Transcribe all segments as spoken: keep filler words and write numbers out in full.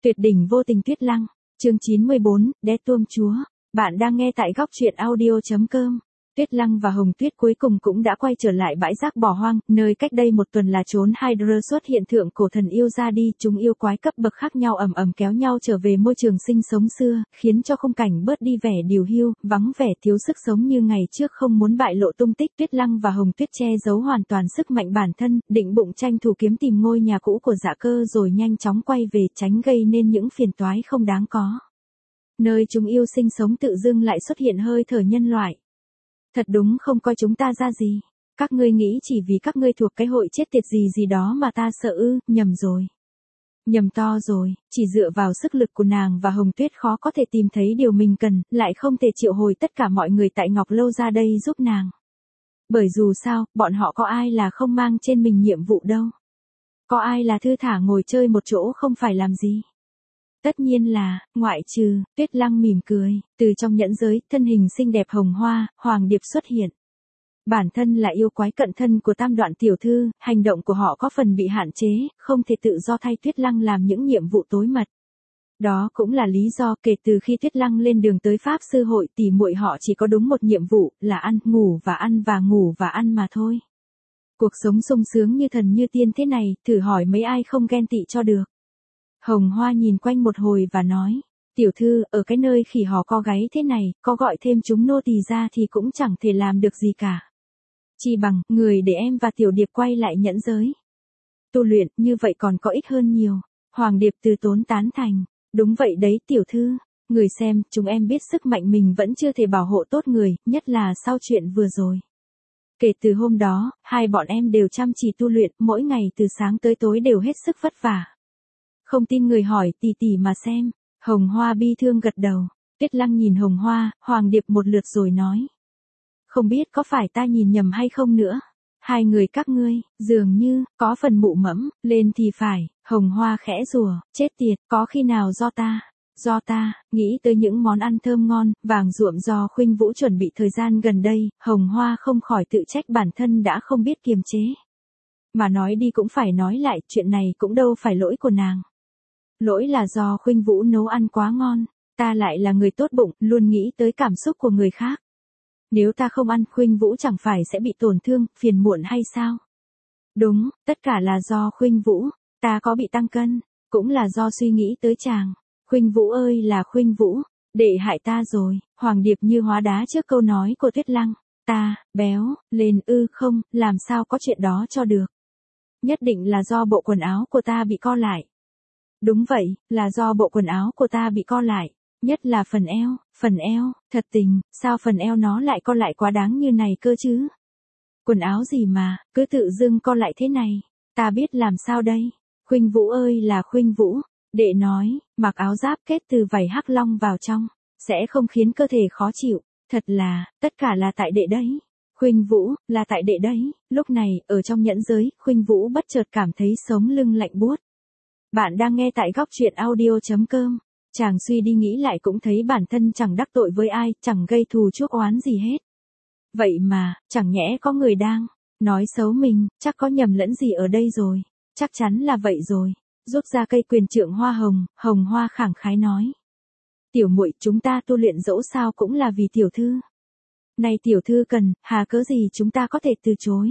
Tuyệt đỉnh vô tình Tuyết Lăng, chương chín mươi bốn, Đét Tuông Chúa. Bạn đang nghe tại góc truyện audio chấm com. Tuyết Lăng và Hồng Tuyết cuối cùng cũng đã quay trở lại bãi rác bỏ hoang, nơi cách đây một tuần là trốn Hydra xuất hiện thượng cổ thần yêu ra đi, chúng yêu quái cấp bậc khác nhau ầm ầm kéo nhau trở về môi trường sinh sống xưa, khiến cho khung cảnh bớt đi vẻ điều hiu, vắng vẻ thiếu sức sống như ngày trước không muốn bại lộ tung tích. Tuyết Lăng và Hồng Tuyết che giấu hoàn toàn sức mạnh bản thân, định bụng tranh thủ kiếm tìm ngôi nhà cũ của Dạ Cơ rồi nhanh chóng quay về tránh gây nên những phiền toái không đáng có. Nơi chúng yêu sinh sống tự dưng lại xuất hiện hơi thở nhân loại. Thật đúng không coi chúng ta ra gì. Các ngươi nghĩ chỉ vì các ngươi thuộc cái hội chết tiệt gì gì đó mà ta sợ ư, nhầm rồi. Nhầm to rồi, chỉ dựa vào sức lực của nàng và Hồng Tuyết khó có thể tìm thấy điều mình cần, lại không thể triệu hồi tất cả mọi người tại Ngọc Lâu ra đây giúp nàng. Bởi dù sao, bọn họ có ai là không mang trên mình nhiệm vụ đâu. Có ai là thư thả ngồi chơi một chỗ không phải làm gì. Tất nhiên là, ngoại trừ, Tuyết Lăng mỉm cười, từ trong nhẫn giới, thân hình xinh đẹp hồng hoa, Hoàng Điệp xuất hiện. Bản thân là yêu quái cận thân của Tam Đoạn tiểu thư, hành động của họ có phần bị hạn chế, không thể tự do thay Tuyết Lăng làm những nhiệm vụ tối mật. Đó cũng là lý do kể từ khi Tuyết Lăng lên đường tới Pháp sư hội tỷ muội họ chỉ có đúng một nhiệm vụ, là ăn, ngủ và ăn và ngủ và ăn mà thôi. Cuộc sống sung sướng như thần như tiên thế này, thử hỏi mấy ai không ghen tị cho được. Hồng Hoa nhìn quanh một hồi và nói, tiểu thư, ở cái nơi khỉ hò co gáy thế này, có gọi thêm chúng nô tỳ ra thì cũng chẳng thể làm được gì cả. Chỉ bằng, người để em và tiểu điệp quay lại nhẫn giới. Tu luyện, như vậy còn có ích hơn nhiều. Hoàng Điệp từ tốn tán thành, đúng vậy đấy tiểu thư, người xem, chúng em biết sức mạnh mình vẫn chưa thể bảo hộ tốt người, nhất là sau chuyện vừa rồi. Kể từ hôm đó, hai bọn em đều chăm chỉ tu luyện, mỗi ngày từ sáng tới tối đều hết sức vất vả. Không tin người hỏi tỉ tỉ mà xem. Hồng Hoa bi thương gật đầu. Tuyết Lăng nhìn Hồng Hoa, Hoàng Điệp một lượt rồi nói. Không biết có phải ta nhìn nhầm hay không nữa. Hai người các ngươi, dường như, có phần mụ mẫm, lên thì phải. Hồng Hoa khẽ rủa, chết tiệt, có khi nào do ta. Do ta, nghĩ tới những món ăn thơm ngon, vàng ruộm do Khuynh Vũ chuẩn bị thời gian gần đây, Hồng Hoa không khỏi tự trách bản thân đã không biết kiềm chế. Mà nói đi cũng phải nói lại, chuyện này cũng đâu phải lỗi của nàng. Lỗi là do Khuynh Vũ nấu ăn quá ngon, ta lại là người tốt bụng, luôn nghĩ tới cảm xúc của người khác. Nếu ta không ăn, Khuynh Vũ chẳng phải sẽ bị tổn thương, phiền muộn hay sao? Đúng, tất cả là do Khuynh Vũ, ta có bị tăng cân, cũng là do suy nghĩ tới chàng. Khuynh Vũ ơi là Khuynh Vũ, đệ hại ta rồi. Hoàng Điệp như hóa đá trước câu nói của Tuyết Lăng, ta, béo, lên ư không, làm sao có chuyện đó cho được. Nhất định là do bộ quần áo của ta bị co lại. Đúng vậy, là do bộ quần áo của ta bị co lại, nhất là phần eo, phần eo, thật tình, sao phần eo nó lại co lại quá đáng như này cơ chứ? Quần áo gì mà, cứ tự dưng co lại thế này, ta biết làm sao đây? Khuynh Vũ ơi là Khuynh Vũ, đệ nói, mặc áo giáp kết từ vảy hắc long vào trong, sẽ không khiến cơ thể khó chịu, thật là, tất cả là tại đệ đấy. Khuynh Vũ, là tại đệ đấy. Lúc này, ở trong nhẫn giới, Khuynh Vũ bất chợt cảm thấy sống lưng lạnh buốt. Bạn đang nghe tại góc truyện audio chấm com. Chàng suy đi nghĩ lại cũng thấy bản thân chẳng đắc tội với ai, chẳng gây thù chuốc oán gì hết. Vậy mà, chẳng nhẽ có người đang nói xấu mình, chắc có nhầm lẫn gì ở đây rồi. Chắc chắn là vậy rồi. Rút ra cây quyền trượng hoa hồng, Hồng Hoa khẳng khái nói. Tiểu muội, chúng ta tu luyện dẫu sao cũng là vì tiểu thư. Này tiểu thư cần, hà cớ gì chúng ta có thể từ chối.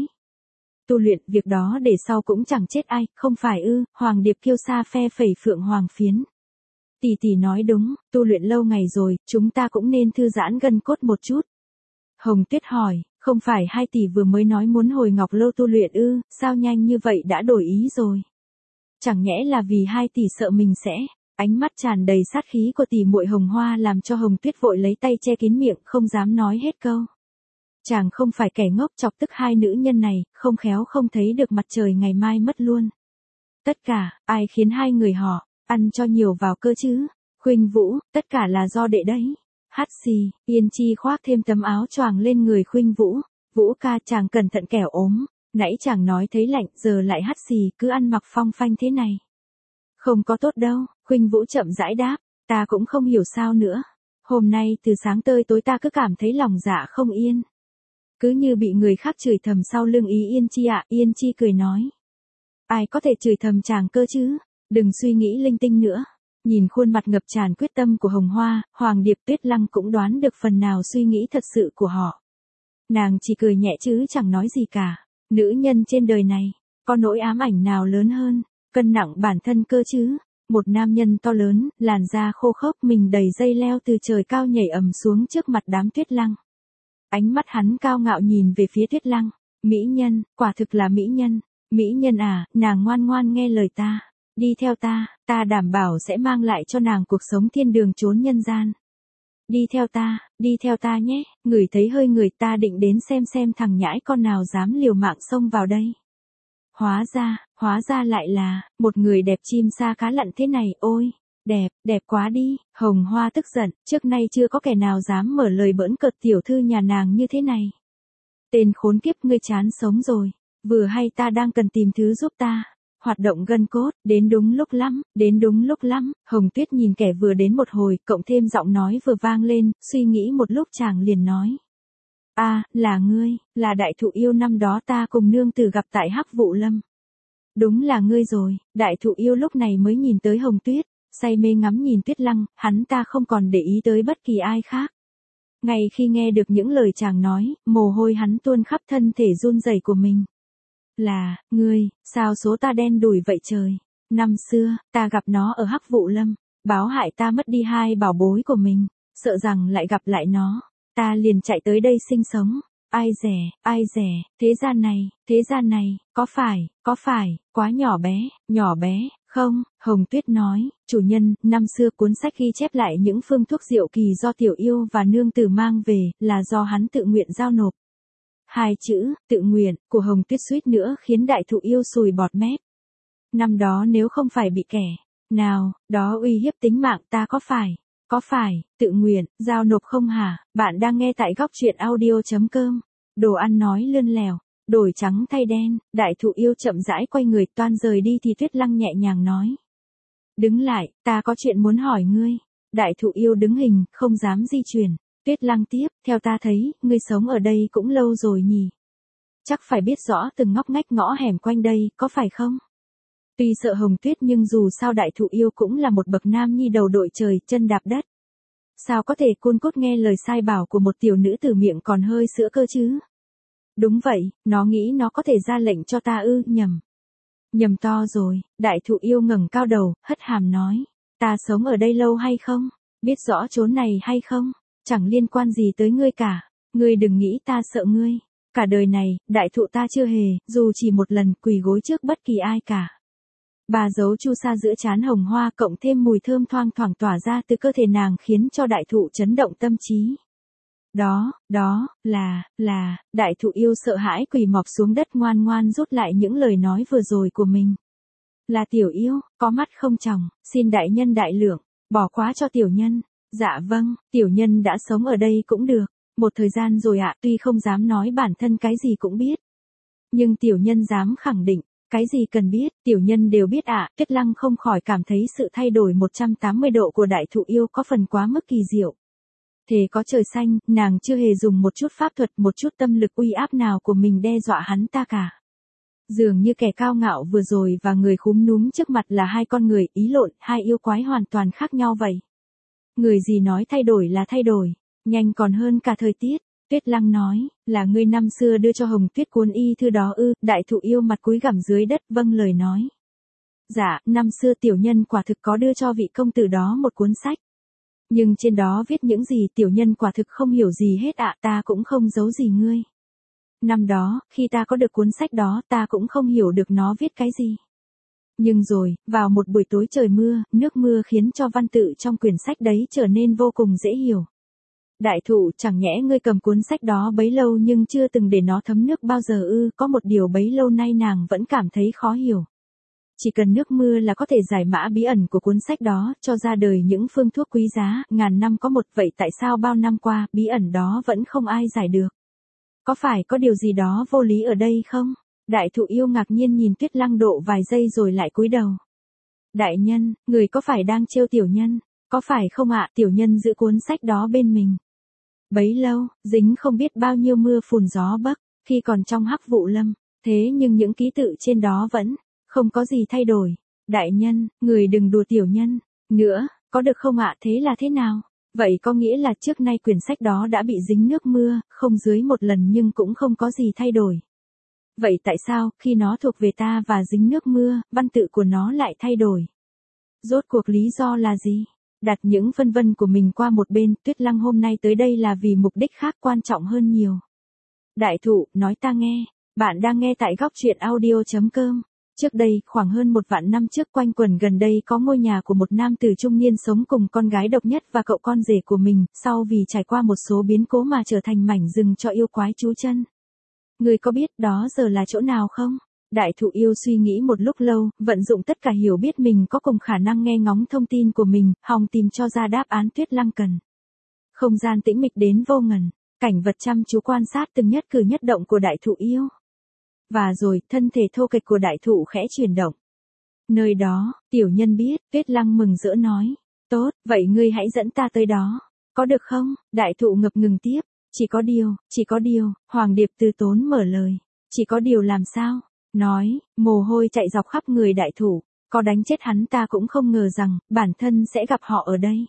Tu luyện, việc đó để sau cũng chẳng chết ai, không phải ư? Hoàng Điệp kiêu sa phe phẩy phượng hoàng phiến. Tỷ tỷ nói đúng, tu luyện lâu ngày rồi, chúng ta cũng nên thư giãn gân cốt một chút. Hồng Tuyết hỏi, không phải hai tỷ vừa mới nói muốn hồi Ngọc Lâu tu luyện ư, sao nhanh như vậy đã đổi ý rồi? Chẳng nhẽ là vì hai tỷ sợ mình sẽ, ánh mắt tràn đầy sát khí của tỷ muội Hồng Hoa làm cho Hồng Tuyết vội lấy tay che kín miệng, không dám nói hết câu. Chàng không phải kẻ ngốc, chọc tức hai nữ nhân này, không khéo không thấy được mặt trời ngày mai mất luôn. Tất cả, ai khiến hai người họ, ăn cho nhiều vào cơ chứ? Khuynh Vũ, tất cả là do đệ đấy. Hát xì, Yên Chi khoác thêm tấm áo choàng lên người Khuynh Vũ. Vũ ca, chàng cẩn thận kẻo ốm. Nãy chàng nói thấy lạnh, giờ lại hát xì, cứ ăn mặc phong phanh thế này. Không có tốt đâu, Khuynh Vũ chậm rãi đáp, ta cũng không hiểu sao nữa. Hôm nay từ sáng tới tối ta cứ cảm thấy lòng dạ không yên. Cứ như bị người khác chửi thầm sau lưng ý Yên Chi ạ. Yên Chi cười nói. Ai có thể chửi thầm chàng cơ chứ, đừng suy nghĩ linh tinh nữa. Nhìn khuôn mặt ngập tràn quyết tâm của Hồng Hoa, Hoàng Điệp Tuyết Lăng cũng đoán được phần nào suy nghĩ thật sự của họ. Nàng chỉ cười nhẹ chứ chẳng nói gì cả. Nữ nhân trên đời này, có nỗi ám ảnh nào lớn hơn, cân nặng bản thân cơ chứ. Một nam nhân to lớn, làn da khô khốc, mình đầy dây leo từ trời cao nhảy ầm xuống trước mặt đám Tuyết Lăng. Ánh mắt hắn cao ngạo nhìn về phía Tuyết Lăng. Mỹ nhân, quả thực là mỹ nhân. Mỹ nhân à, nàng ngoan ngoan nghe lời ta. Đi theo ta, ta đảm bảo sẽ mang lại cho nàng cuộc sống thiên đường chốn nhân gian. Đi theo ta, đi theo ta nhé, ngửi thấy hơi người ta định đến xem xem thằng nhãi con nào dám liều mạng xông vào đây. Hóa ra, hóa ra lại là, một người đẹp chim sa cá lặn thế này, ôi, đẹp, đẹp quá đi. Hồng Hoa tức giận, trước nay chưa có kẻ nào dám mở lời bỡn cợt tiểu thư nhà nàng như thế này. Tên khốn kiếp, ngươi chán sống rồi, vừa hay ta đang cần tìm thứ giúp ta. Hoạt động gân cốt, đến đúng lúc lắm, đến đúng lúc lắm. Hồng Tuyết nhìn kẻ vừa đến một hồi, cộng thêm giọng nói vừa vang lên, suy nghĩ một lúc chàng liền nói. A, à, là ngươi, là đại thụ yêu năm đó ta cùng nương tử gặp tại Hắc Vụ Lâm. Đúng là ngươi rồi. Đại thụ yêu lúc này mới nhìn tới Hồng Tuyết, say mê ngắm nhìn Tuyết Lăng, hắn ta không còn để ý tới bất kỳ ai khác. Ngay khi nghe được những lời chàng nói, mồ hôi hắn tuôn khắp thân thể run rẩy của mình. Là, ngươi, sao số ta đen đủi vậy trời? Năm xưa, ta gặp nó ở Hắc Vụ Lâm, báo hại ta mất đi hai bảo bối của mình, sợ rằng lại gặp lại nó, ta liền chạy tới đây sinh sống. Ai dè, ai dè, thế gian này, thế gian này, có phải, có phải, quá nhỏ bé, nhỏ bé, không? Hồng Tuyết nói, chủ nhân, năm xưa cuốn sách ghi chép lại những phương thuốc diệu kỳ do tiểu yêu và nương tử mang về, là do hắn tự nguyện giao nộp. Hai chữ, tự nguyện, của Hồng Tuyết suýt nữa khiến đại thụ yêu sùi bọt mép. Năm đó nếu không phải bị kẻ nào đó uy hiếp tính mạng ta có phải, có phải, tự nguyện, giao nộp không hả? Bạn đang nghe tại góc truyện audio chấm com. Đồ ăn nói lươn lèo, đổi trắng thay đen, đại thụ yêu chậm rãi quay người toan rời đi thì Tuyết Lăng nhẹ nhàng nói. Đứng lại, ta có chuyện muốn hỏi ngươi. Đại thụ yêu đứng hình, không dám di chuyển. Tuyết Lăng tiếp, theo ta thấy, ngươi sống ở đây cũng lâu rồi nhỉ. Chắc phải biết rõ từng ngóc ngách ngõ hẻm quanh đây, có phải không? Tuy sợ Hồng Tuyết nhưng dù sao đại thụ yêu cũng là một bậc nam nhi đầu đội trời, chân đạp đất. Sao có thể côn cốt nghe lời sai bảo của một tiểu nữ từ miệng còn hơi sữa cơ chứ? Đúng vậy, nó nghĩ nó có thể ra lệnh cho ta ư, nhầm. Nhầm to rồi, đại thụ yêu ngẩng cao đầu, hất hàm nói. Ta sống ở đây lâu hay không? Biết rõ chốn này hay không? Chẳng liên quan gì tới ngươi cả. Ngươi đừng nghĩ ta sợ ngươi. Cả đời này, đại thụ ta chưa hề, dù chỉ một lần, quỳ gối trước bất kỳ ai cả. Bà giấu chu sa giữa trán Hồng Hoa cộng thêm mùi thơm thoang thoảng tỏa ra từ cơ thể nàng khiến cho đại thụ chấn động tâm trí. Đó, đó, là, là, đại thụ yêu sợ hãi quỳ mọp xuống đất ngoan ngoan rút lại những lời nói vừa rồi của mình. Là tiểu yêu, có mắt không tròng, xin đại nhân đại lượng, bỏ quá cho tiểu nhân. Dạ vâng, tiểu nhân đã sống ở đây cũng được, một thời gian rồi ạ, tuy không dám nói bản thân cái gì cũng biết. Nhưng tiểu nhân dám khẳng định, cái gì cần biết, tiểu nhân đều biết ạ. Tuyết Lăng không khỏi cảm thấy sự thay đổi một trăm tám mươi độ của đại thụ yêu có phần quá mức kỳ diệu. Thế có trời xanh, nàng chưa hề dùng một chút pháp thuật, một chút tâm lực uy áp nào của mình đe dọa hắn ta cả. Dường như kẻ cao ngạo vừa rồi và người khúm núm trước mặt là hai con người, ý lộn, hai yêu quái hoàn toàn khác nhau vậy. Người gì nói thay đổi là thay đổi, nhanh còn hơn cả thời tiết. Tuyết Lăng nói, là ngươi năm xưa đưa cho Hồng Tuyết cuốn y thư đó ư? Đại thụ yêu mặt cúi gằm dưới đất vâng lời nói. Dạ, năm xưa tiểu nhân quả thực có đưa cho vị công tử đó một cuốn sách. Nhưng trên đó viết những gì tiểu nhân quả thực không hiểu gì hết ạ, ta cũng không giấu gì ngươi. Năm đó, khi ta có được cuốn sách đó ta cũng không hiểu được nó viết cái gì. Nhưng rồi, vào một buổi tối trời mưa, nước mưa khiến cho văn tự trong quyển sách đấy trở nên vô cùng dễ hiểu. Đại thụ, chẳng nhẽ ngươi cầm cuốn sách đó bấy lâu nhưng chưa từng để nó thấm nước bao giờ ư? Có một điều bấy lâu nay nàng vẫn cảm thấy khó hiểu. Chỉ cần nước mưa là có thể giải mã bí ẩn của cuốn sách đó, cho ra đời những phương thuốc quý giá, ngàn năm có một, vậy tại sao bao năm qua, bí ẩn đó vẫn không ai giải được? Có phải có điều gì đó vô lý ở đây không? Đại thụ yêu ngạc nhiên nhìn Tuyết Lăng độ vài giây rồi lại cúi đầu. Đại nhân, người có phải đang trêu tiểu nhân? Có phải không ạ? Tiểu nhân giữ cuốn sách đó bên mình. Bấy lâu, dính không biết bao nhiêu mưa phùn gió bấc, khi còn trong Hắc Vụ Lâm, thế nhưng những ký tự trên đó vẫn không có gì thay đổi. Đại nhân, người đừng đùa tiểu nhân. Nữa, có được không ạ? Thế là thế nào? Vậy có nghĩa là trước nay quyển sách đó đã bị dính nước mưa, không dưới một lần nhưng cũng không có gì thay đổi. Vậy tại sao, khi nó thuộc về ta và dính nước mưa, văn tự của nó lại thay đổi? Rốt cuộc lý do là gì? Đặt những phân vân của mình qua một bên, Tuyết Lăng hôm nay tới đây là vì mục đích khác quan trọng hơn nhiều. Đại thụ, nói ta nghe. Bạn đang nghe tại góc truyện audio.com. Trước đây, khoảng hơn một vạn năm trước quanh quẩn gần đây có ngôi nhà của một nam tử trung niên sống cùng con gái độc nhất và cậu con rể của mình, sau vì trải qua một số biến cố mà trở thành mảnh rừng cho yêu quái trú chân. Người có biết đó giờ là chỗ nào không? Đại thụ yêu suy nghĩ một lúc lâu, vận dụng tất cả hiểu biết mình có cùng khả năng nghe ngóng thông tin của mình, hòng tìm cho ra đáp án Tuyết Lăng cần. Không gian tĩnh mịch đến vô ngần, cảnh vật chăm chú quan sát từng nhất cử nhất động của đại thụ yêu. Và rồi, thân thể thô kệch của đại thụ khẽ chuyển động. Nơi đó, tiểu nhân biết, Tuyết Lăng mừng rỡ nói. Tốt, vậy ngươi hãy dẫn ta tới đó. Có được không? Đại thụ ngập ngừng tiếp. Chỉ có điều, chỉ có điều, Hoàng Điệp từ tốn mở lời. Chỉ có điều làm sao? Nói, mồ hôi chạy dọc khắp người đại thụ. Có đánh chết hắn ta cũng không ngờ rằng, bản thân sẽ gặp họ ở đây.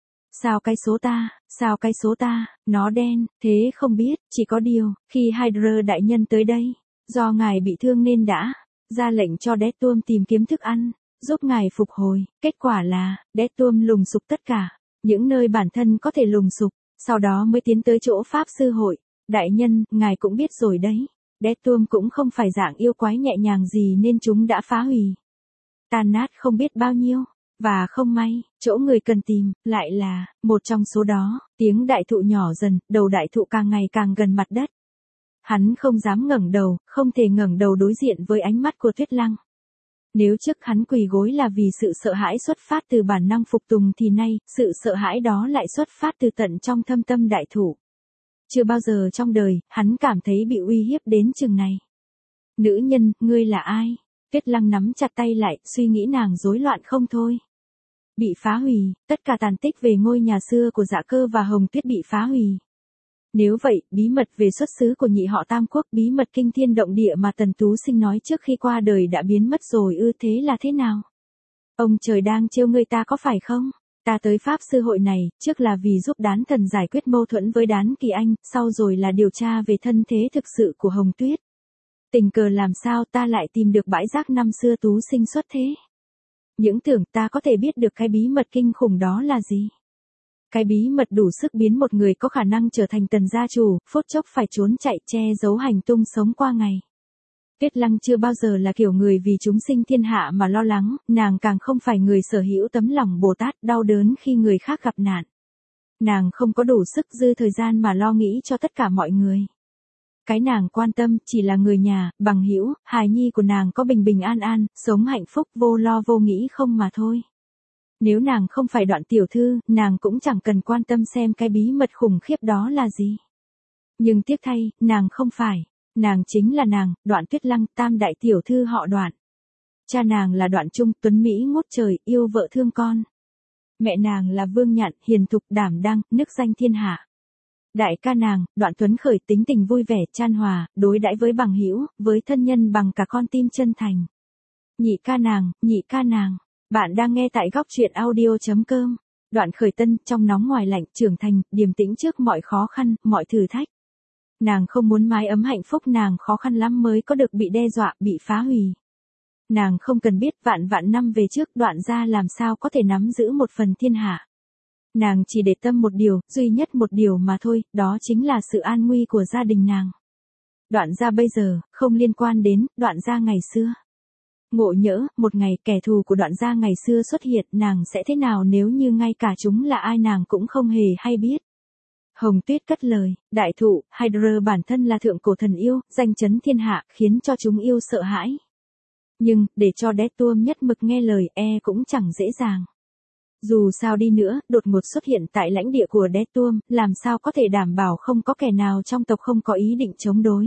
Sao cái số ta, sao cái số ta, nó đen, thế không biết, chỉ có điều, khi Hydra đại nhân tới đây, do ngài bị thương nên đã ra lệnh cho Deathworm tìm kiếm thức ăn, giúp ngài phục hồi, kết quả là, Deathworm lùng sục tất cả, những nơi bản thân có thể lùng sục, sau đó mới tiến tới chỗ Pháp Sư Hội. Đại nhân, ngài cũng biết rồi đấy, Deathworm cũng không phải dạng yêu quái nhẹ nhàng gì nên chúng đã phá hủy, tan nát không biết bao nhiêu. Và không may, chỗ người cần tìm, lại là, một trong số đó. Tiếng đại thụ nhỏ dần, đầu đại thụ càng ngày càng gần mặt đất. Hắn không dám ngẩng đầu, không thể ngẩng đầu đối diện với ánh mắt của Tuyết Lăng. Nếu trước hắn quỳ gối là vì sự sợ hãi xuất phát từ bản năng phục tùng thì nay, sự sợ hãi đó lại xuất phát từ tận trong thâm tâm đại thụ. Chưa bao giờ trong đời, hắn cảm thấy bị uy hiếp đến chừng này. Nữ nhân, ngươi là ai? Tuyết Lăng nắm chặt tay lại, suy nghĩ nàng rối loạn không thôi. Bị phá hủy, tất cả tàn tích về ngôi nhà xưa của Dạ Cơ và Hồng Tuyết bị phá hủy. Nếu vậy, bí mật về xuất xứ của nhị họ Tam Quốc, bí mật kinh thiên động địa mà Tần Tú Sinh nói trước khi qua đời đã biến mất rồi ư? Thế là thế nào? Ông trời đang trêu ngươi ta có phải không? Ta tới Pháp Sư Hội này, trước là vì giúp Đán Thần giải quyết mâu thuẫn với Đán Kỳ Anh, sau rồi là điều tra về thân thế thực sự của Hồng Tuyết. Tình cờ làm sao ta lại tìm được bãi rác năm xưa Tú Sinh xuất thế? Những tưởng ta có thể biết được cái bí mật kinh khủng đó là gì? Cái bí mật đủ sức biến một người có khả năng trở thành tần gia chủ, phút chốc phải trốn chạy che giấu hành tung sống qua ngày. Tuyết Lăng chưa bao giờ là kiểu người vì chúng sinh thiên hạ mà lo lắng, nàng càng không phải người sở hữu tấm lòng Bồ Tát đau đớn khi người khác gặp nạn. Nàng không có đủ sức dư thời gian mà lo nghĩ cho tất cả mọi người. Cái nàng quan tâm chỉ là người nhà, bằng hữu, hài nhi của nàng có bình bình an an, sống hạnh phúc vô lo vô nghĩ không mà thôi. Nếu nàng không phải Đoạn tiểu thư, nàng cũng chẳng cần quan tâm xem cái bí mật khủng khiếp đó là gì. Nhưng tiếc thay, nàng không phải. Nàng chính là nàng, Đoạn Tuyết Lăng, tam đại tiểu thư họ Đoạn. Cha nàng là Đoạn Trung, tuấn Mỹ ngút trời, yêu vợ thương con. Mẹ nàng là Vương Nhạn, hiền thục đảm đăng, nức danh thiên hạ. Đại ca nàng, Đoạn Tuấn Khởi tính tình vui vẻ, chan hòa, đối đãi với bằng hữu, với thân nhân bằng cả con tim chân thành. Nhị ca nàng, nhị ca nàng. Bạn đang nghe tại góc truyện audio.com. Đoạn Khởi Tân, trong nóng ngoài lạnh, trưởng thành, điềm tĩnh trước mọi khó khăn, mọi thử thách. Nàng không muốn mái ấm hạnh phúc, nàng khó khăn lắm mới có được bị đe dọa, bị phá hủy. Nàng không cần biết vạn vạn năm về trước Đoạn gia làm sao có thể nắm giữ một phần thiên hạ. Nàng chỉ để tâm một điều, duy nhất một điều mà thôi, đó chính là sự an nguy của gia đình nàng. Đoạn gia bây giờ, không liên quan đến, Đoạn gia ngày xưa. Ngộ nhỡ, một ngày kẻ thù của Đoạn gia ngày xưa xuất hiện, nàng sẽ thế nào nếu như ngay cả chúng là ai nàng cũng không hề hay biết. Hồng Tuyết cất lời, đại thụ, Hydra bản thân là thượng cổ thần yêu, danh chấn thiên hạ, khiến cho chúng yêu sợ hãi. Nhưng, để cho Deathworm nhất mực nghe lời e cũng chẳng dễ dàng. Dù sao đi nữa, đột ngột xuất hiện tại lãnh địa của Deathworm, làm sao có thể đảm bảo không có kẻ nào trong tộc không có ý định chống đối.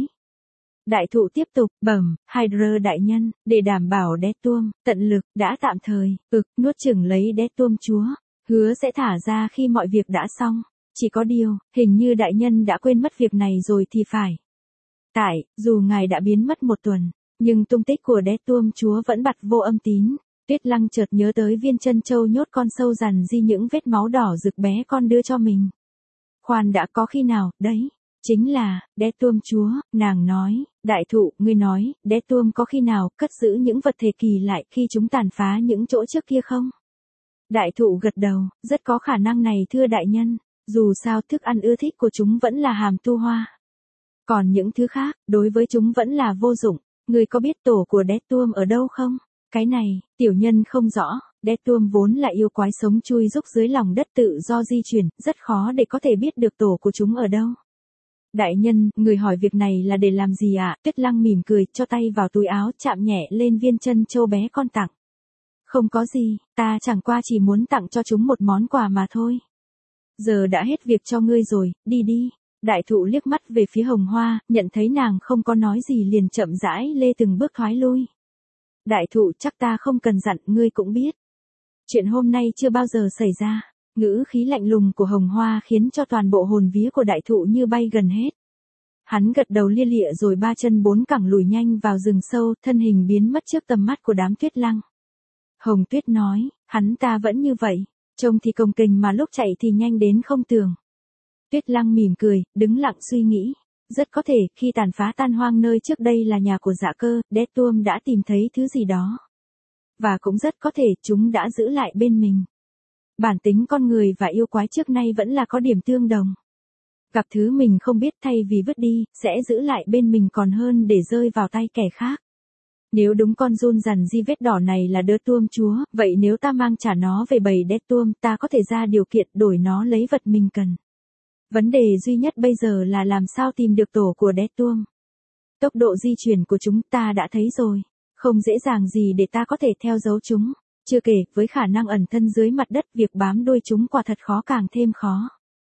Đại thụ tiếp tục, bẩm, Hydra đại nhân, để đảm bảo Deathworm, tận lực, đã tạm thời, ực, nuốt chửng lấy Deathworm chúa, hứa sẽ thả ra khi mọi việc đã xong. Chỉ có điều, hình như đại nhân đã quên mất việc này rồi thì phải. Tại, dù ngài đã biến mất một tuần, nhưng tung tích của Deathworm chúa vẫn bặt vô âm tín. Tuyết Lăng chợt nhớ tới viên chân châu nhốt con sâu rằn di những vết máu đỏ rực bé con đưa cho mình. Khoan đã, có khi nào, đấy, chính là, đế tuông chúa, nàng nói, đại thụ, ngươi nói, đế tuông có khi nào cất giữ những vật thể kỳ lại khi chúng tàn phá những chỗ trước kia không? Đại thụ gật đầu, rất có khả năng này thưa đại nhân, dù sao thức ăn ưa thích của chúng vẫn là hàm tu hoa. Còn những thứ khác, đối với chúng vẫn là vô dụng, ngươi có biết tổ của đế tuông ở đâu không? Cái này, tiểu nhân không rõ, đế tuông vốn là yêu quái sống chui rúc dưới lòng đất tự do di chuyển, rất khó để có thể biết được tổ của chúng ở đâu. Đại nhân, người hỏi việc này là để làm gì ạ? À? Tuyết Lăng mỉm cười, cho tay vào túi áo chạm nhẹ lên viên chân châu bé con tặng. Không có gì, ta chẳng qua chỉ muốn tặng cho chúng một món quà mà thôi. Giờ đã hết việc cho ngươi rồi, đi đi. Đại thụ liếc mắt về phía Hồng Hoa, nhận thấy nàng không có nói gì liền chậm rãi lê từng bước thoái lui. Đại thụ, chắc ta không cần dặn, ngươi cũng biết. Chuyện hôm nay chưa bao giờ xảy ra. Ngữ khí lạnh lùng của Hồng Hoa khiến cho toàn bộ hồn vía của đại thụ như bay gần hết. Hắn gật đầu lia lịa rồi ba chân bốn cẳng lùi nhanh vào rừng sâu, thân hình biến mất trước tầm mắt của đám Tuyết Lăng. Hồng Tuyết nói, hắn ta vẫn như vậy, trông thì cồng kềnh mà lúc chạy thì nhanh đến không tưởng. Tuyết Lăng mỉm cười, đứng lặng suy nghĩ. Rất có thể, khi tàn phá tan hoang nơi trước đây là nhà của Dạ Cơ, đế tuông đã tìm thấy thứ gì đó. Và cũng rất có thể chúng đã giữ lại bên mình. Bản tính con người và yêu quái trước nay vẫn là có điểm tương đồng. Gặp thứ mình không biết thay vì vứt đi, sẽ giữ lại bên mình còn hơn để rơi vào tay kẻ khác. Nếu đúng con run rằn di vết đỏ này là đế tuông chúa, vậy nếu ta mang trả nó về bầy đế tuông, ta có thể ra điều kiện đổi nó lấy vật mình cần. Vấn đề duy nhất bây giờ là làm sao tìm được tổ của đế tuông. Tốc độ di chuyển của chúng ta đã thấy rồi, không dễ dàng gì để ta có thể theo dấu chúng. Chưa kể, với khả năng ẩn thân dưới mặt đất, việc bám đuôi chúng quả thật khó càng thêm khó.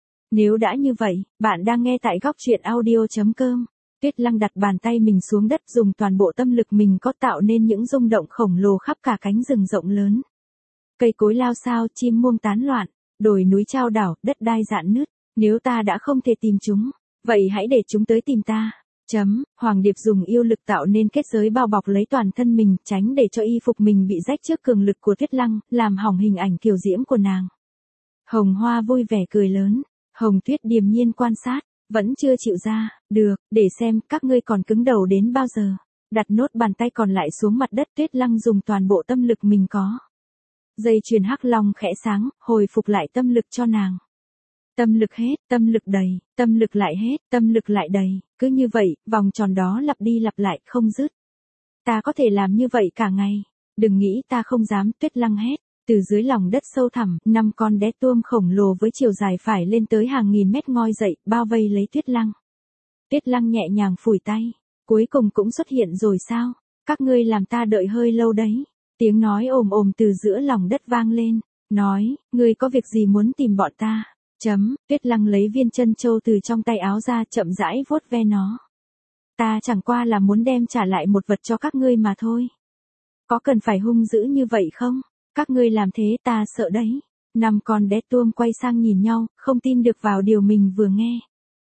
Nếu đã như vậy, bạn đang nghe tại góc truyện audio chấm com. Tuyết Lăng đặt bàn tay mình xuống đất, dùng toàn bộ tâm lực mình có tạo nên những rung động khổng lồ khắp cả cánh rừng rộng lớn. Cây cối lao xao, chim muông tán loạn, đồi núi chao đảo, đất đai rạn nứt. Nếu ta đã không thể tìm chúng, vậy hãy để chúng tới tìm ta. Chấm, Hoàng Điệp dùng yêu lực tạo nên kết giới bao bọc lấy toàn thân mình, tránh để cho y phục mình bị rách trước cường lực của Tuyết Lăng, làm hỏng hình ảnh kiều diễm của nàng. Hồng Hoa vui vẻ cười lớn, Hồng Tuyết điềm nhiên quan sát, vẫn chưa chịu ra, được, để xem các ngươi còn cứng đầu đến bao giờ. Đặt nốt bàn tay còn lại xuống mặt đất, Tuyết Lăng dùng toàn bộ tâm lực mình có. Dây chuyền hắc long khẽ sáng, hồi phục lại tâm lực cho nàng. Tâm lực hết, tâm lực đầy, tâm lực lại hết, tâm lực lại đầy, cứ như vậy, vòng tròn đó lặp đi lặp lại, không dứt. Ta có thể làm như vậy cả ngày, đừng nghĩ ta không dám, Tuyết Lăng hét. Từ dưới lòng đất sâu thẳm, năm con đế tuông khổng lồ với chiều dài phải lên tới hàng nghìn mét ngoi dậy, bao vây lấy Tuyết Lăng. Tuyết Lăng nhẹ nhàng phủi tay, cuối cùng cũng xuất hiện rồi sao, các ngươi làm ta đợi hơi lâu đấy. Tiếng nói ồm ồm từ giữa lòng đất vang lên, nói, ngươi có việc gì muốn tìm bọn ta? Chấm, Tuyết Lăng lấy viên chân châu từ trong tay áo ra, chậm rãi vuốt ve nó. Ta chẳng qua là muốn đem trả lại một vật cho các ngươi mà thôi. Có cần phải hung dữ như vậy không? Các ngươi làm thế ta sợ đấy. Năm con đế tuông quay sang nhìn nhau, không tin được vào điều mình vừa nghe.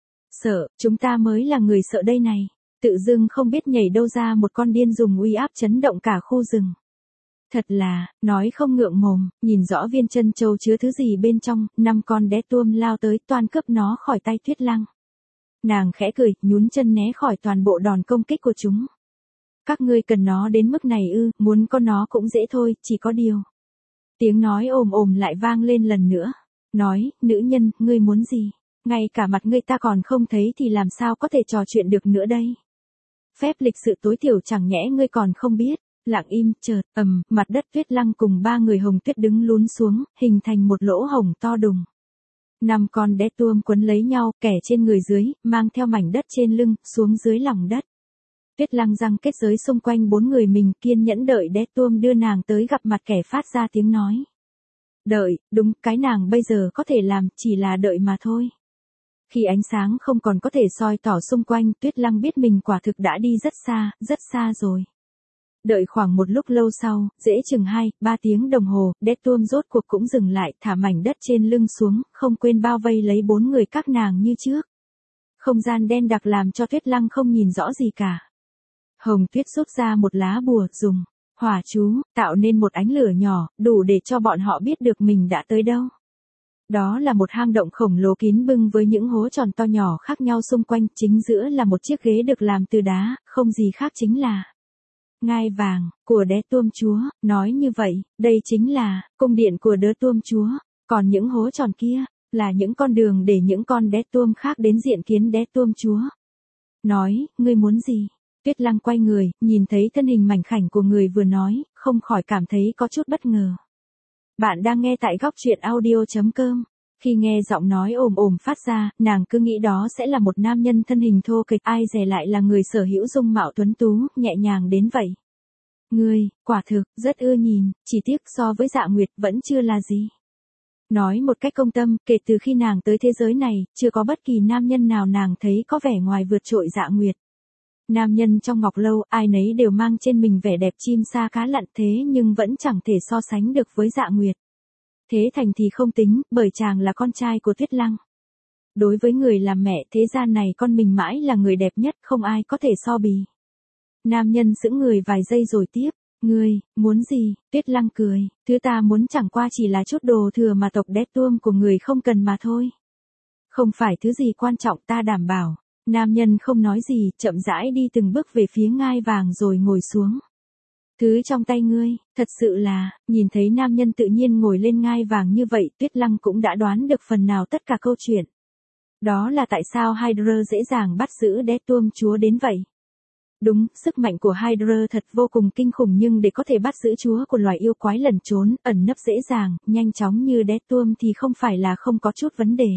Sợ, chúng ta mới là người sợ đây này. Tự dưng không biết nhảy đâu ra một con điên dùng uy áp chấn động cả khu rừng. Thật là, nói không ngượng mồm, nhìn rõ viên chân châu chứa thứ gì bên trong, năm con đế tuông lao tới toan cướp nó khỏi tay Tuyết Lăng. Nàng khẽ cười, nhún chân né khỏi toàn bộ đòn công kích của chúng. Các ngươi cần nó đến mức này ư, muốn có nó cũng dễ thôi, chỉ có điều. Tiếng nói ồm ồm lại vang lên lần nữa. Nói, nữ nhân, ngươi muốn gì? Ngay cả mặt ngươi ta còn không thấy thì làm sao có thể trò chuyện được nữa đây? Phép lịch sự tối thiểu chẳng nhẽ ngươi còn không biết. Lặng im, chợt, ầm, mặt đất Tuyết Lăng cùng ba người Hồng Tuyết đứng lún xuống, hình thành một lỗ hổng to đùng. Năm con đế tuông quấn lấy nhau, kẻ trên người dưới, mang theo mảnh đất trên lưng, xuống dưới lòng đất. Tuyết Lăng răng kết giới xung quanh bốn người mình, kiên nhẫn đợi đế tuông đưa nàng tới gặp mặt kẻ phát ra tiếng nói. Đợi, đúng, cái nàng bây giờ có thể làm, chỉ là đợi mà thôi. Khi ánh sáng không còn có thể soi tỏ xung quanh, Tuyết Lăng biết mình quả thực đã đi rất xa, rất xa rồi. Đợi khoảng một lúc lâu sau, dễ chừng hai, ba tiếng đồng hồ, đế tuông rốt cuộc cũng dừng lại, thả mảnh đất trên lưng xuống, không quên bao vây lấy bốn người các nàng như trước. Không gian đen đặc làm cho Tuyết Lăng không nhìn rõ gì cả. Hồng Tuyết rút ra một lá bùa, dùng. Hỏa chú, tạo nên một ánh lửa nhỏ, đủ để cho bọn họ biết được mình đã tới đâu. Đó là một hang động khổng lồ kín bưng với những hố tròn to nhỏ khác nhau xung quanh, chính giữa là một chiếc ghế được làm từ đá, không gì khác chính là ngai vàng của đế tuông chúa. Nói như vậy, đây chính là cung điện của đế tuông chúa, còn những hố tròn kia là những con đường để những con đế tuông khác đến diện kiến đế tuông chúa. Nói, ngươi muốn gì? Tuyết Lăng quay người, nhìn thấy thân hình mảnh khảnh của người vừa nói, không khỏi cảm thấy có chút bất ngờ. Bạn đang nghe tại góc truyện audio chấm com. Khi nghe giọng nói ồm ồm phát ra, nàng cứ nghĩ đó sẽ là một nam nhân thân hình thô kệch, ai dè lại là người sở hữu dung mạo tuấn tú, nhẹ nhàng đến vậy. Ngươi, quả thực, rất ưa nhìn, chỉ tiếc so với Dạ Nguyệt vẫn chưa là gì. Nói một cách công tâm, kể từ khi nàng tới thế giới này, chưa có bất kỳ nam nhân nào nàng thấy có vẻ ngoài vượt trội Dạ Nguyệt. Nam nhân trong ngọc lâu, ai nấy đều mang trên mình vẻ đẹp chim sa cá lặn, thế nhưng vẫn chẳng thể so sánh được với Dạ Nguyệt. Thế Thành thì không tính, bởi chàng là con trai của Tuyết Lăng. Đối với người làm mẹ thế gian này, con mình mãi là người đẹp nhất, không ai có thể so bì. Nam nhân sững người vài giây rồi tiếp, ngươi, muốn gì? Tuyết Lăng cười, thứ ta muốn chẳng qua chỉ là chút đồ thừa mà tộc đét tuông của người không cần mà thôi. Không phải thứ gì quan trọng, ta đảm bảo. Nam nhân không nói gì, chậm rãi đi từng bước về phía ngai vàng rồi ngồi xuống. Thứ trong tay ngươi, thật sự là, nhìn thấy nam nhân tự nhiên ngồi lên ngai vàng như vậy, Tuyết Lăng cũng đã đoán được phần nào tất cả câu chuyện. Đó là tại sao Hydra dễ dàng bắt giữ đế tuông chúa đến vậy. Đúng, sức mạnh của Hydra thật vô cùng kinh khủng, nhưng để có thể bắt giữ chúa của loài yêu quái lẩn trốn, ẩn nấp dễ dàng, nhanh chóng như đế tuông thì không phải là không có chút vấn đề.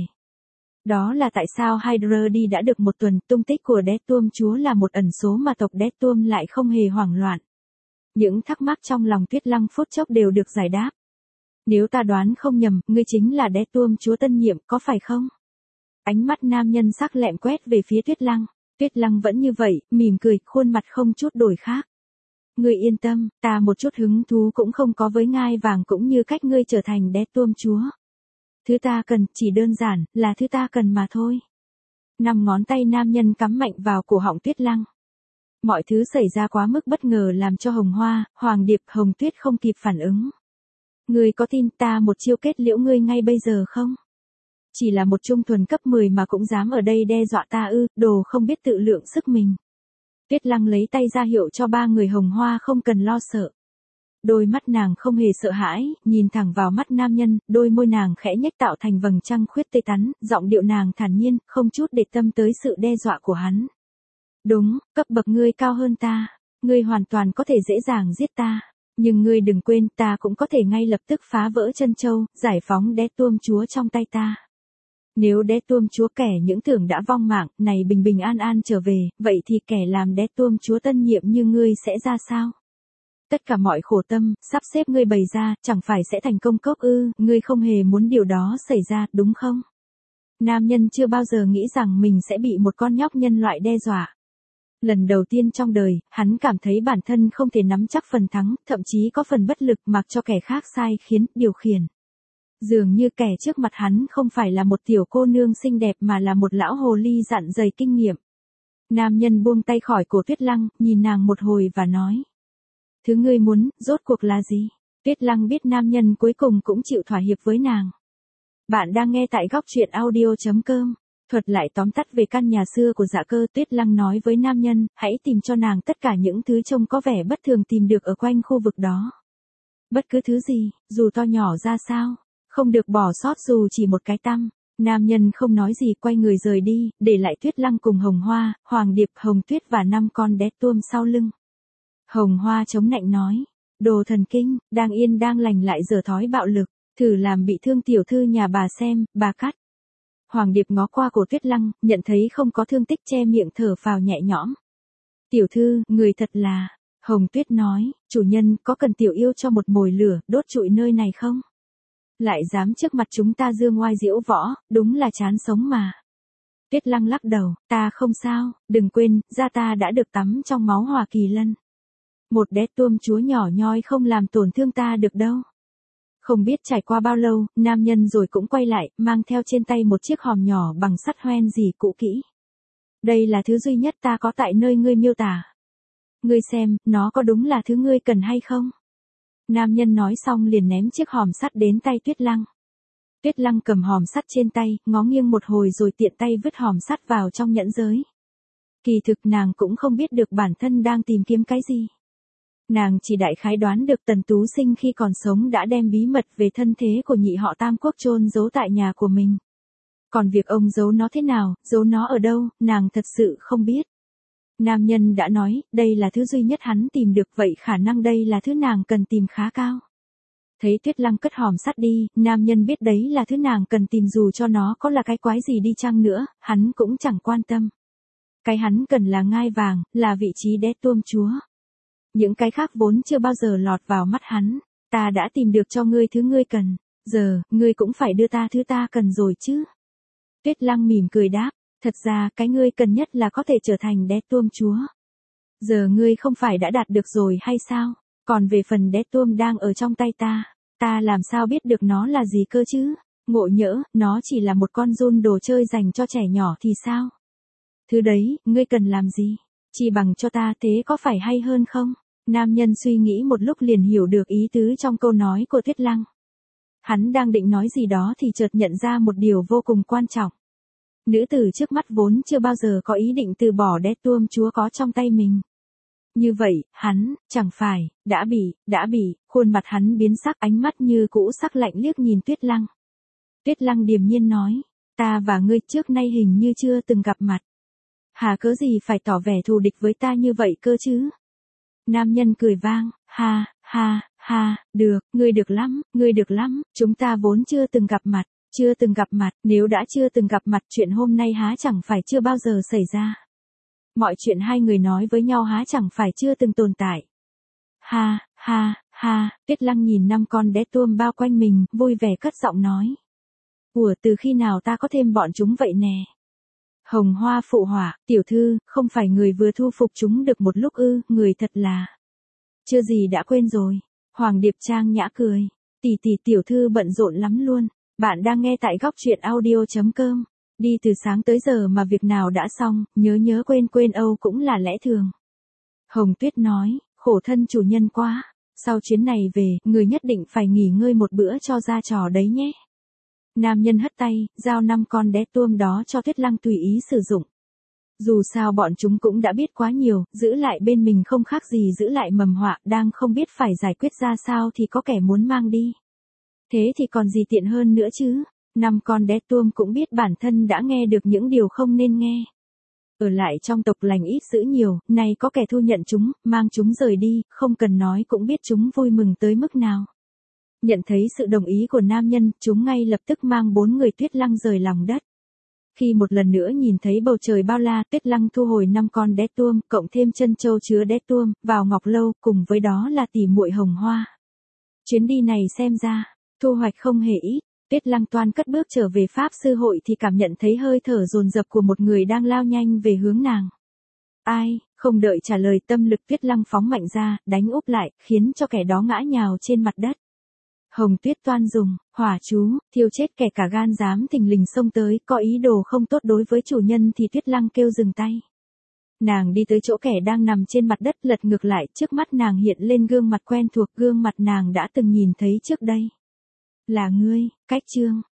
Đó là tại sao Hydra đi đã được một tuần, tung tích của đế tuông chúa là một ẩn số mà tộc đế tuông lại không hề hoảng loạn. Những thắc mắc trong lòng Tuyết Lăng phút chốc đều được giải đáp. Nếu ta đoán không nhầm, ngươi chính là đế tuông chúa tân nhiệm, có phải không? Ánh mắt nam nhân sắc lẹm quét về phía Tuyết Lăng. Tuyết Lăng vẫn như vậy, mỉm cười, khuôn mặt không chút đổi khác. Ngươi yên tâm, ta một chút hứng thú cũng không có với ngai vàng cũng như cách ngươi trở thành đế tuông chúa. Thứ ta cần, chỉ đơn giản, là thứ ta cần mà thôi. Năm ngón tay nam nhân cắm mạnh vào cổ họng Tuyết Lăng. Mọi thứ xảy ra quá mức bất ngờ làm cho Hồng Hoa, Hoàng Điệp, Hồng Tuyết không kịp phản ứng. Ngươi có tin ta một chiêu kết liễu ngươi ngay bây giờ không? Chỉ là một trung thuần cấp mười mà cũng dám ở đây đe dọa ta ư, đồ không biết tự lượng sức mình. Tuyết Lăng lấy tay ra hiệu cho ba người Hồng Hoa không cần lo sợ. Đôi mắt nàng không hề sợ hãi, nhìn thẳng vào mắt nam nhân, đôi môi nàng khẽ nhếch tạo thành vầng trăng khuyết tê tắn, giọng điệu nàng thản nhiên, không chút để tâm tới sự đe dọa của hắn. Đúng, cấp bậc ngươi cao hơn ta, ngươi hoàn toàn có thể dễ dàng giết ta, nhưng ngươi đừng quên ta cũng có thể ngay lập tức phá vỡ chân châu, giải phóng đế tuông chúa trong tay ta. Nếu đế tuông chúa kẻ những tưởng đã vong mạng, này bình bình an an trở về, vậy thì kẻ làm đế tuông chúa tân nhiệm như ngươi sẽ ra sao? Tất cả mọi khổ tâm, sắp xếp ngươi bày ra, chẳng phải sẽ thành công cốc ư, ngươi không hề muốn điều đó xảy ra, đúng không? Nam nhân chưa bao giờ nghĩ rằng mình sẽ bị một con nhóc nhân loại đe dọa. Lần đầu tiên trong đời, hắn cảm thấy bản thân không thể nắm chắc phần thắng, thậm chí có phần bất lực mặc cho kẻ khác sai khiến, điều khiển. Dường như kẻ trước mặt hắn không phải là một tiểu cô nương xinh đẹp mà là một lão hồ ly dặn dày kinh nghiệm. Nam nhân buông tay khỏi cổ Tuyết Lăng, nhìn nàng một hồi và nói. Thứ ngươi muốn, rốt cuộc là gì? Tuyết Lăng biết nam nhân cuối cùng cũng chịu thỏa hiệp với nàng. Bạn đang nghe tại góc truyện audio chấm com. Thuật lại tóm tắt về căn nhà xưa của Dạ Cơ, Tuyết Lăng nói với nam nhân, hãy tìm cho nàng tất cả những thứ trông có vẻ bất thường tìm được ở quanh khu vực đó. Bất cứ thứ gì, dù to nhỏ ra sao, không được bỏ sót dù chỉ một cái tăm. Nam nhân không nói gì, quay người rời đi, để lại Tuyết Lăng cùng Hồng Hoa, Hoàng Điệp, Hồng Tuyết và năm con đét tuông sau lưng. Hồng Hoa chống nạnh nói, đồ thần kinh, đang yên đang lành lại giở thói bạo lực, thử làm bị thương tiểu thư nhà bà xem, bà cắt. Hoàng Điệp ngó qua cổ Tuyết Lăng, nhận thấy không có thương tích, che miệng thở phào nhẹ nhõm. Tiểu thư, người thật là, Hồng Tuyết nói, chủ nhân có cần tiểu yêu cho một mồi lửa, đốt trụi nơi này không? Lại dám trước mặt chúng ta dương oai diễu võ, đúng là chán sống mà. Tuyết Lăng lắc đầu, ta không sao, đừng quên, da ta đã được tắm trong máu Hỏa Kỳ Lân. Một đét tuông chúa nhỏ nhoi không làm tổn thương ta được đâu. Không biết trải qua bao lâu, nam nhân rồi cũng quay lại, mang theo trên tay một chiếc hòm nhỏ bằng sắt hoen dỉ cũ kỹ. Đây là thứ duy nhất ta có tại nơi ngươi miêu tả. ngươi xem, nó có đúng là thứ ngươi cần hay không? Nam nhân nói xong liền ném chiếc hòm sắt đến tay Tuyết Lăng. Tuyết Lăng cầm hòm sắt trên tay, ngó nghiêng một hồi rồi tiện tay vứt hòm sắt vào trong nhẫn giới. Kỳ thực nàng cũng không biết được bản thân đang tìm kiếm cái gì. Nàng chỉ đại khái đoán được Tần Tú Sinh khi còn sống đã đem bí mật về thân thế của nhị họ Tam Quốc chôn giấu tại nhà của mình. Còn việc ông giấu nó thế nào, giấu nó ở đâu, nàng thật sự không biết. Nam nhân đã nói, đây là thứ duy nhất hắn tìm được, vậy khả năng đây là thứ nàng cần tìm khá cao. Thấy Tuyết Lăng cất hòm sắt đi, nam nhân biết đấy là thứ nàng cần tìm, dù cho nó có là cái quái gì đi chăng nữa, hắn cũng chẳng quan tâm. Cái hắn cần là ngai vàng, là vị trí đế tuông chúa. Những cái khác vốn chưa bao giờ lọt vào mắt hắn. Ta đã tìm được cho ngươi thứ ngươi cần, giờ, ngươi cũng phải đưa ta thứ ta cần rồi chứ. Tuyết Lăng mỉm cười đáp, thật ra cái ngươi cần nhất là có thể trở thành đế tuông chúa. Giờ ngươi không phải đã đạt được rồi hay sao? Còn về phần đế tuông đang ở trong tay ta, ta làm sao biết được nó là gì cơ chứ? Ngộ nhỡ, nó chỉ là một con giun đồ chơi dành cho trẻ nhỏ thì sao? Thứ đấy, ngươi cần làm gì? Chỉ bằng cho ta, thế có phải hay hơn không? Nam nhân suy nghĩ một lúc liền hiểu được ý tứ trong câu nói của Tuyết Lăng. Hắn đang định nói gì đó thì chợt nhận ra một điều vô cùng quan trọng. Nữ tử trước mắt vốn chưa bao giờ có ý định từ bỏ đế tuông chúa có trong tay mình. Như vậy, hắn, chẳng phải, đã bị, đã bị, khuôn mặt hắn biến sắc, ánh mắt như cũ sắc lạnh liếc nhìn Tuyết Lăng. Tuyết Lăng điềm nhiên nói, ta và ngươi trước nay hình như chưa từng gặp mặt. Hà cớ gì phải tỏ vẻ thù địch với ta như vậy cơ chứ? Nam nhân cười vang, ha, ha, ha, được, ngươi được lắm, ngươi được lắm, chúng ta vốn chưa từng gặp mặt, chưa từng gặp mặt, nếu đã chưa từng gặp mặt chuyện hôm nay há chẳng phải chưa bao giờ xảy ra. Mọi chuyện hai người nói với nhau há chẳng phải chưa từng tồn tại. Ha, ha, ha, Tuyết Lăng nhìn năm con đế tuông bao quanh mình, vui vẻ cất giọng nói. Ủa, từ khi nào ta có thêm bọn chúng vậy nè? Hồng Hoa phụ họa, tiểu thư, không phải người vừa thu phục chúng được một lúc ư, người thật là. Chưa gì đã quên rồi. Hoàng Điệp trang nhã cười. Tỷ tỷ tiểu thư bận rộn lắm luôn. Bạn đang nghe tại góc truyện audio chấm com. Đi từ sáng tới giờ mà việc nào đã xong, nhớ nhớ quên quên âu cũng là lẽ thường. Hồng Tuyết nói, khổ thân chủ nhân quá. Sau chuyến này về, người nhất định phải nghỉ ngơi một bữa cho ra trò đấy nhé. Nam nhân hất tay, giao năm con đế tuông đó cho Tuyết Lăng tùy ý sử dụng. Dù sao bọn chúng cũng đã biết quá nhiều, giữ lại bên mình không khác gì giữ lại mầm họa, đang không biết phải giải quyết ra sao thì có kẻ muốn mang đi. Thế thì còn gì tiện hơn nữa chứ? Năm con đế tuông cũng biết bản thân đã nghe được những điều không nên nghe. Ở lại trong tộc lành ít dữ nhiều, nay có kẻ thu nhận chúng, mang chúng rời đi, không cần nói cũng biết chúng vui mừng tới mức nào. Nhận thấy sự đồng ý của nam nhân, chúng ngay lập tức mang bốn người Tuyết Lăng rời lòng đất. Khi một lần nữa nhìn thấy bầu trời bao la, Tuyết Lăng thu hồi năm con đế tuông, cộng thêm chân châu chứa đế tuông, vào ngọc lâu, cùng với đó là tỷ muội Hồng Hoa. Chuyến đi này xem ra, thu hoạch không hề ít. Tuyết Lăng toan cất bước trở về Pháp sư hội thì cảm nhận thấy hơi thở dồn dập của một người đang lao nhanh về hướng nàng. Ai, không đợi trả lời tâm lực Tuyết Lăng phóng mạnh ra, đánh úp lại, khiến cho kẻ đó ngã nhào trên mặt đất. Hồng Tuyết toan dùng, hỏa chú, thiêu chết kẻ cả gan dám thình lình xông tới, có ý đồ không tốt đối với chủ nhân thì Tuyết Lăng kêu dừng tay. Nàng đi tới chỗ kẻ đang nằm trên mặt đất, lật ngược lại, trước mắt nàng hiện lên gương mặt quen thuộc, gương mặt nàng đã từng nhìn thấy trước đây. Là ngươi, Cách Trương.